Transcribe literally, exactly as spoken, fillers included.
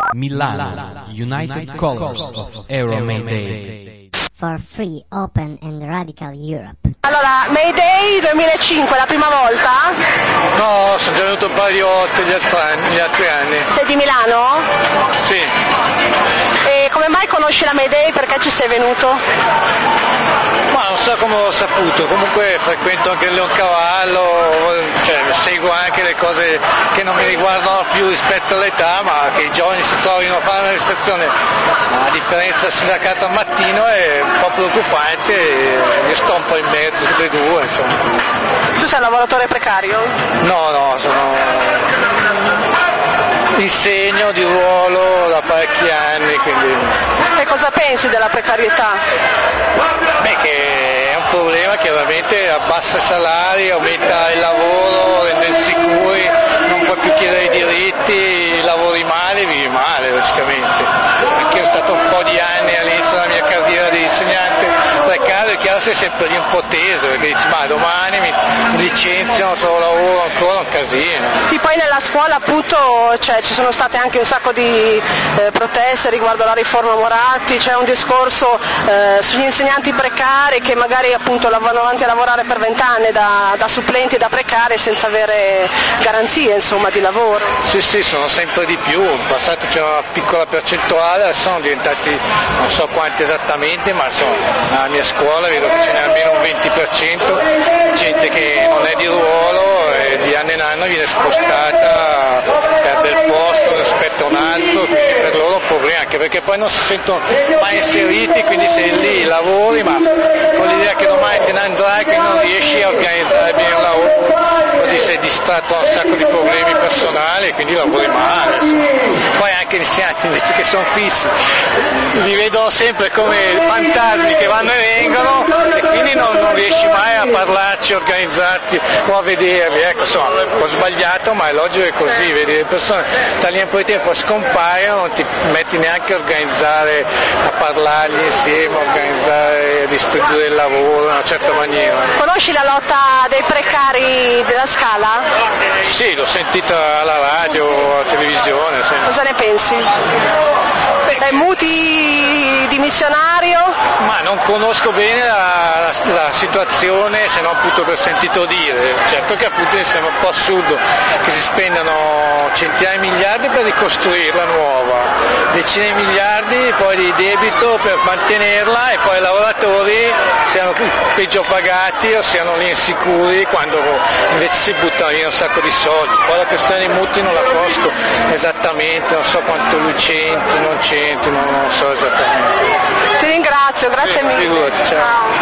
Milano, United Colors of Aero Mayday. For free, open and radical Europe. Allora, Mayday duemilacinque, la prima volta? No, sono già venuto un paio di volte gli altri anni. Gli altri anni. Sei di Milano? Sì. E come mai conosci la Mayday? Perché ci sei venuto? Ma non so come ho saputo, comunque frequento anche il Leoncavallo, cioè seguo anche le cose che non mi riguardano più rispetto all'età, ma che i giovani si trovino a fare una manifestazione a differenza del sindacato al mattino è un po' preoccupante, e io sto un po' in mezzo tutte e due, insomma. Tu sei un lavoratore precario? No, no, sono insegno di ruolo da parecchi anni, quindi... E cosa pensi della precarietà? Beh, che è un problema che veramente abbassa i salari, aumenta il lavoro, rende insicuri, non puoi più chiedere i diritti, lavori male, vivi male praticamente. Anche io sono stato un po' di anni all'inizio della mia carriera di insegnante precario, è chiaro sei sempre lì un po' teso, perché dici ma domani mi licenziano, trovo lavoro ancora, un casino. Sì, poi nella scuola appunto cioè, ci sono state anche un sacco di eh, proteste riguardo la riforma Moratti, c'è un discorso eh, sugli insegnanti precari che magari appunto vanno avanti a lavorare per vent'anni da, da supplenti, da precari senza avere garanzie insomma di lavoro. Sì, sì, sono sempre di più, in passato c'era una piccola percentuale, adesso sono diventati non so quanti esattamente, ma insomma alla mia scuola vedo che ce n'è almeno un venti per cento, gente che non è di ruolo e di anno in anno viene spostata, perde il posto rispetto a un altro, quindi per loro è un problema, anche perché poi non si sentono mai inseriti, quindi sei lì, lavori, ma con l'idea che domani te ne andrai, che non riesci a organizzare bene il lavoro, così sei distratto da un sacco di problemi personali e quindi lavori male. Poi anche gli insegnanti invece che sono fissi, li vedo sempre come fantasmi che vanno e vengono e quindi non, non riesci mai a parlarci, a organizzarti o a vederli. Ecco, insomma, ho sbagliato, ma è logico che così, vedi le persone da lì un po' di tempo scompaiono, non ti metti neanche a organizzare, a parlargli insieme, a organizzare, a distribuire il lavoro in una certa maniera. Conosci la lotta dei precari della Scala? Sì, l'ho sentita alla radio, alla televisione. Sì. Cosa ne pensi? Dai muti di missionario? Ma non conosco bene la, la, la situazione se non appunto per sentito dire. Certo che appunto mi sembra un po' assurdo che si spendano centinaia di miliardi per ricostruirla nuova, decine di miliardi poi di debito per mantenerla e poi i lavoratori siano peggio pagati o siano lì insicuri quando invece si buttano via un sacco di soldi. Poi la questione dei mutui non la conosco esattamente, non so quanto lui c'entri, non c'entri, non lo so esattamente. Ti ringrazio, grazie mille. Figurati, ciao.